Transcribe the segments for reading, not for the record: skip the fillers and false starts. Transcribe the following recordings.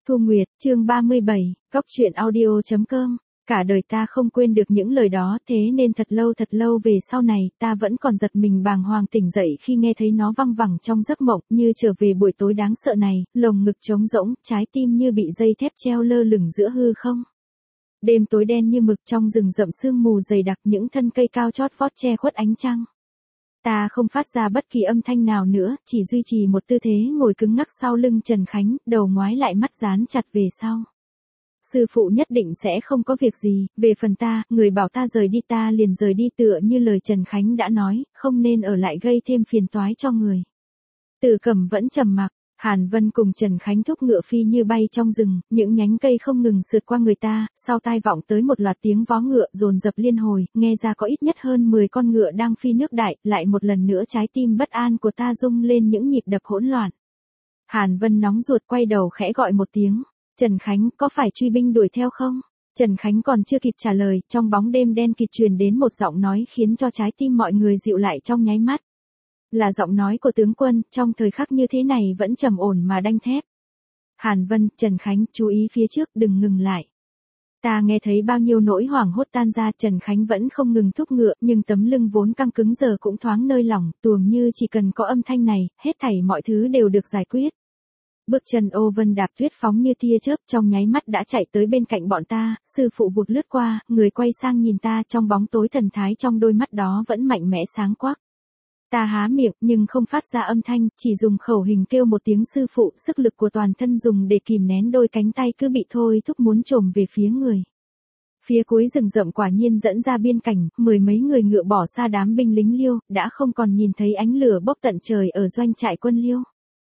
Thu Nguyệt, chương 37, Cóc truyện audio.com. Cả đời ta không quên được những lời đó, thế nên thật lâu về sau này, ta vẫn còn giật mình bàng hoàng tỉnh dậy khi nghe thấy nó văng vẳng trong giấc mộng, như trở về buổi tối đáng sợ này, lồng ngực trống rỗng, trái tim như bị dây thép treo lơ lửng giữa hư không. Đêm tối đen như mực, trong rừng rậm sương mù dày đặc, những thân cây cao chót vót che khuất ánh trăng. Ta không phát ra bất kỳ âm thanh nào nữa, chỉ duy trì một tư thế ngồi cứng ngắc sau lưng Trần Khánh, đầu ngoái lại mắt dán chặt về sau. Sư phụ nhất định sẽ không có việc gì, về phần ta, người bảo ta rời đi ta liền rời đi, tựa như lời Trần Khánh đã nói, không nên ở lại gây thêm phiền toái cho người. Từ Cẩm vẫn trầm mặc. Hàn Vân cùng Trần Khánh thúc ngựa phi như bay trong rừng, những nhánh cây không ngừng sượt qua người ta, sau tai vọng tới một loạt tiếng vó ngựa dồn dập liên hồi, nghe ra có ít nhất hơn 10 con ngựa đang phi nước đại, lại một lần nữa trái tim bất an của ta rung lên những nhịp đập hỗn loạn. Hàn Vân nóng ruột quay đầu khẽ gọi một tiếng, Trần Khánh, có phải truy binh đuổi theo không? Trần Khánh còn chưa kịp trả lời, trong bóng đêm đen kịt truyền đến một giọng nói khiến cho trái tim mọi người dịu lại trong nháy mắt. Là giọng nói của tướng quân, trong thời khắc như thế này vẫn trầm ổn mà đanh thép. Hàn Vân, Trần Khánh, chú ý phía trước, đừng ngừng lại. Ta nghe thấy bao nhiêu nỗi hoảng hốt tan ra, Trần Khánh vẫn không ngừng thúc ngựa, nhưng tấm lưng vốn căng cứng giờ cũng thoáng nơi lỏng, tuồng như chỉ cần có âm thanh này, hết thảy mọi thứ đều được giải quyết. Bước chân Ô Vân đạp tuyết phóng như tia chớp, trong nháy mắt đã chạy tới bên cạnh bọn ta, sư phụ vụt lướt qua, người quay sang nhìn ta, trong bóng tối thần thái trong đôi mắt đó vẫn mạnh mẽ sáng quắc. Ta há miệng nhưng không phát ra âm thanh, chỉ dùng khẩu hình kêu một tiếng sư phụ, sức lực của toàn thân dùng để kìm nén đôi cánh tay cứ bị thôi thúc muốn trồm về phía người. Phía cuối rừng rậm quả nhiên dẫn ra biên cảnh, mười mấy người ngựa bỏ xa đám binh lính Liêu, đã không còn nhìn thấy ánh lửa bốc tận trời ở doanh trại quân Liêu.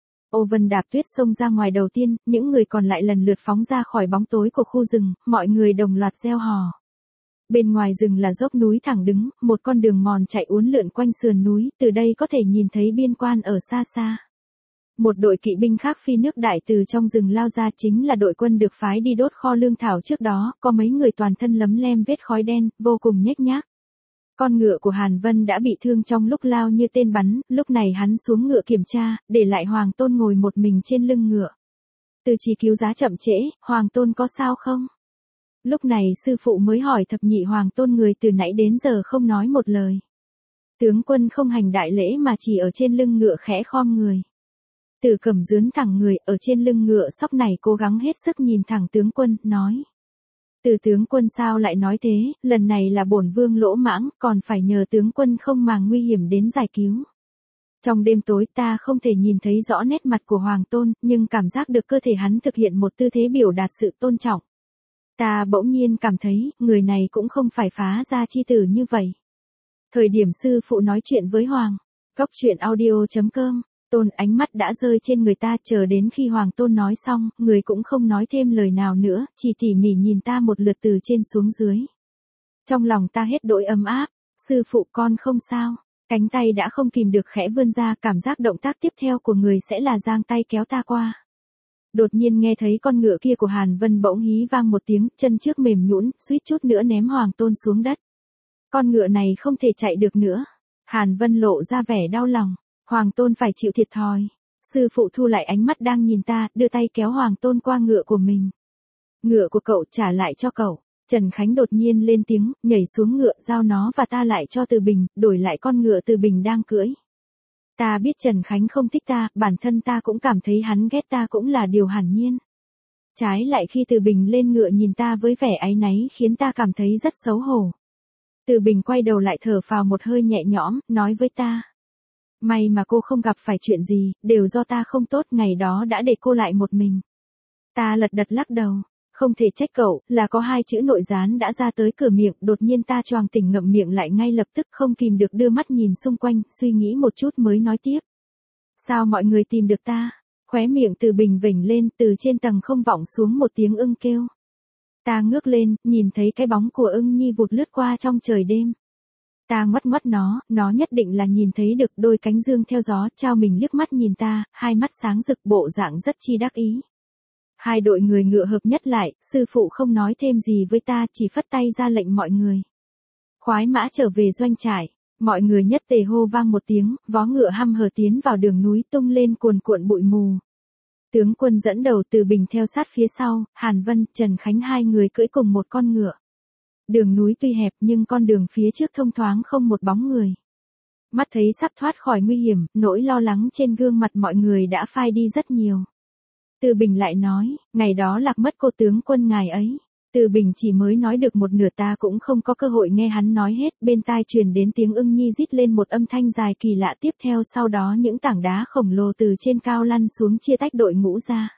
Ô Vân đạp tuyết xông ra ngoài đầu tiên, những người còn lại lần lượt phóng ra khỏi bóng tối của khu rừng, mọi người đồng loạt reo hò. Bên ngoài rừng là dốc núi thẳng đứng, một con đường mòn chạy uốn lượn quanh sườn núi, từ đây có thể nhìn thấy biên quan ở xa xa. Một đội kỵ binh khác phi nước đại từ trong rừng lao ra, chính là đội quân được phái đi đốt kho lương thảo trước đó, có mấy người toàn thân lấm lem vết khói đen, vô cùng nhếch nhác. Con ngựa của Hàn Vân đã bị thương trong lúc lao như tên bắn, lúc này hắn xuống ngựa kiểm tra, để lại Hoàng Tôn ngồi một mình trên lưng ngựa. Từ chỉ cứu giá chậm trễ, Hoàng Tôn có sao không? Lúc này sư phụ mới hỏi thập nhị Hoàng Tôn, người từ nãy đến giờ không nói một lời. Tướng quân không hành đại lễ mà chỉ ở trên lưng ngựa khẽ khom người. Từ Cẩm dướn thẳng người, ở trên lưng ngựa sóc này cố gắng hết sức nhìn thẳng tướng quân, nói. Từ tướng quân sao lại nói thế, lần này là bổn vương lỗ mãng, còn phải nhờ tướng quân không màng nguy hiểm đến giải cứu. Trong đêm tối ta không thể nhìn thấy rõ nét mặt của Hoàng Tôn, nhưng cảm giác được cơ thể hắn thực hiện một tư thế biểu đạt sự tôn trọng. Ta bỗng nhiên cảm thấy, người này cũng không phải phá gia chi tử như vậy. Thời điểm sư phụ nói chuyện với Hoàng, Cóc truyện audio.com, Tôn ánh mắt đã rơi trên người ta, chờ đến khi Hoàng Tôn nói xong, người cũng không nói thêm lời nào nữa, chỉ tỉ mỉ nhìn ta một lượt từ trên xuống dưới. Trong lòng ta hết đỗi ấm áp, sư phụ con không sao, cánh tay đã không kìm được khẽ vươn ra, cảm giác động tác tiếp theo của người sẽ là giang tay kéo ta qua. Đột nhiên nghe thấy con ngựa kia của Hàn Vân bỗng hí vang một tiếng, chân trước mềm nhũn, suýt chút nữa ném Hoàng Tôn xuống đất. Con ngựa này không thể chạy được nữa. Hàn Vân lộ ra vẻ đau lòng. Hoàng Tôn phải chịu thiệt thòi. Sư phụ thu lại ánh mắt đang nhìn ta, đưa tay kéo Hoàng Tôn qua ngựa của mình. Ngựa của cậu trả lại cho cậu. Trần Khánh đột nhiên lên tiếng, nhảy xuống ngựa, giao nó và ta lại cho Từ Bình, đổi lại con ngựa Từ Bình đang cưỡi. Ta biết Trần Khánh không thích ta, bản thân ta cũng cảm thấy hắn ghét ta cũng là điều hiển nhiên. Trái lại khi Từ Bình lên ngựa nhìn ta với vẻ áy náy khiến ta cảm thấy rất xấu hổ. Từ Bình quay đầu lại thở phào một hơi nhẹ nhõm, nói với ta. May mà cô không gặp phải chuyện gì, đều do ta không tốt, ngày đó đã để cô lại một mình. Ta lật đật lắc đầu, không thể trách cậu, là có hai chữ nội gián đã ra tới cửa miệng, đột nhiên ta choàng tỉnh ngậm miệng lại ngay lập tức, không kìm được đưa mắt nhìn xung quanh, suy nghĩ một chút mới nói tiếp. Sao mọi người tìm được ta? Khóe miệng Từ Bình vểnh lên, từ trên tầng không vọng xuống một tiếng ưng kêu. Ta ngước lên, nhìn thấy cái bóng của ưng nhi vụt lướt qua trong trời đêm. Ta ngoắt nó nhất định là nhìn thấy được, đôi cánh dương theo gió, trao mình liếc mắt nhìn ta, hai mắt sáng rực, bộ dạng rất chi đắc ý. Hai đội người ngựa hợp nhất lại, sư phụ không nói thêm gì với ta, chỉ phất tay ra lệnh mọi người. Khoái mã trở về doanh trại, mọi người nhất tề hô vang một tiếng, vó ngựa hăm hở tiến vào đường núi, tung lên cuồn cuộn bụi mù. Tướng quân dẫn đầu, Từ Bình theo sát phía sau, Hàn Vân, Trần Khánh hai người cưỡi cùng một con ngựa. Đường núi tuy hẹp nhưng con đường phía trước thông thoáng không một bóng người. Mắt thấy sắp thoát khỏi nguy hiểm, nỗi lo lắng trên gương mặt mọi người đã phai đi rất nhiều. Từ Bình lại nói, ngày đó lạc mất cô tướng quân ngài ấy. Từ Bình chỉ mới nói được một nửa, ta cũng không có cơ hội nghe hắn nói hết, bên tai truyền đến tiếng ưng nhi rít lên một âm thanh dài kỳ lạ, tiếp theo sau đó những tảng đá khổng lồ từ trên cao lăn xuống chia tách đội ngũ ra.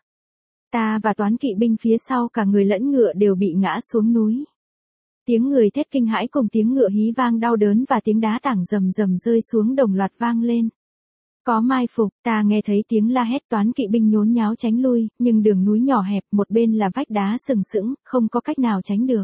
Ta và toán kỵ binh phía sau cả người lẫn ngựa đều bị ngã xuống núi. Tiếng người thét kinh hãi cùng tiếng ngựa hí vang đau đớn và tiếng đá tảng rầm rầm rơi xuống đồng loạt vang lên. Có mai phục, ta nghe thấy tiếng la hét, toán kỵ binh nhốn nháo tránh lui, nhưng đường núi nhỏ hẹp, một bên là vách đá sừng sững, không có cách nào tránh được.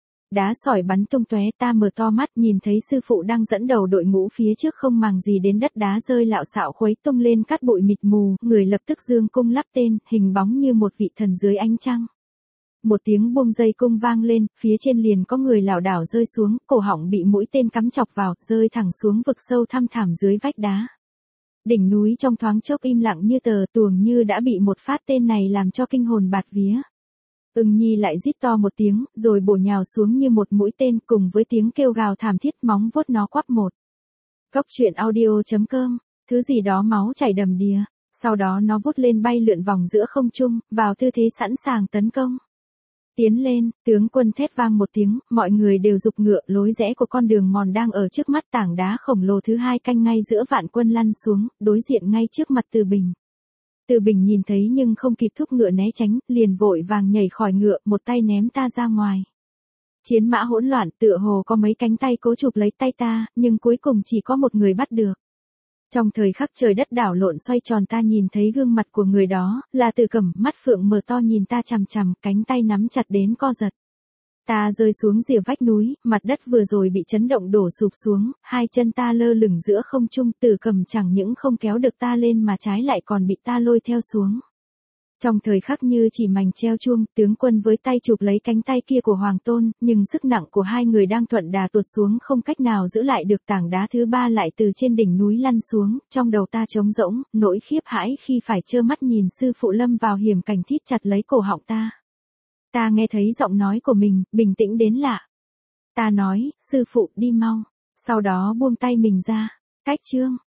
Đá sỏi bắn tung tóe, ta mở to mắt nhìn thấy sư phụ đang dẫn đầu đội ngũ phía trước không màng gì đến đất đá rơi lạo xạo khuấy tung lên cát bụi mịt mù, người lập tức dương cung lắp tên, hình bóng như một vị thần dưới ánh trăng. Một tiếng buông dây cung vang lên, phía trên liền có người lảo đảo rơi xuống, cổ họng bị mũi tên cắm chọc vào, rơi thẳng xuống vực sâu thăm thẳm dưới vách đá. Đỉnh núi trong thoáng chốc im lặng như tờ, tuồng như đã bị một phát tên này làm cho kinh hồn bạt vía. Ưng nhi lại rít to một tiếng, rồi bổ nhào xuống như một mũi tên, cùng với tiếng kêu gào thảm thiết, móng vuốt nó quắp một. Cốc truyện audio.com, thứ gì đó máu chảy đầm đìa, sau đó nó vút lên bay lượn vòng giữa không trung, vào tư thế sẵn sàng tấn công. Tiến lên, tướng quân thét vang một tiếng, mọi người đều giục ngựa, lối rẽ của con đường mòn đang ở trước mắt, tảng đá khổng lồ thứ hai canh ngay giữa vạn quân lăn xuống, đối diện ngay trước mặt Từ Bình. Từ Bình nhìn thấy nhưng không kịp thúc ngựa né tránh, liền vội vàng nhảy khỏi ngựa, một tay ném ta ra ngoài. Chiến mã hỗn loạn, tựa hồ có mấy cánh tay cố chụp lấy tay ta, nhưng cuối cùng chỉ có một người bắt được. Trong thời khắc trời đất đảo lộn xoay tròn, ta nhìn thấy gương mặt của người đó, là Từ Cẩm, mắt phượng mở to nhìn ta chằm chằm, cánh tay nắm chặt đến co giật. Ta rơi xuống rìa vách núi, mặt đất vừa rồi bị chấn động đổ sụp xuống, hai chân ta lơ lửng giữa không trung, Từ Cẩm chẳng những không kéo được ta lên mà trái lại còn bị ta lôi theo xuống. Trong thời khắc như chỉ mảnh treo chuông, tướng quân với tay chụp lấy cánh tay kia của Hoàng Tôn, nhưng sức nặng của hai người đang thuận đà tuột xuống không cách nào giữ lại được, tảng đá thứ ba lại từ trên đỉnh núi lăn xuống, trong đầu ta trống rỗng, nỗi khiếp hãi khi phải trơ mắt nhìn sư phụ lâm vào hiểm cảnh thít chặt lấy cổ họng ta. Ta nghe thấy giọng nói của mình, bình tĩnh đến lạ. Ta nói, sư phụ đi mau, sau đó buông tay mình ra. Cách chương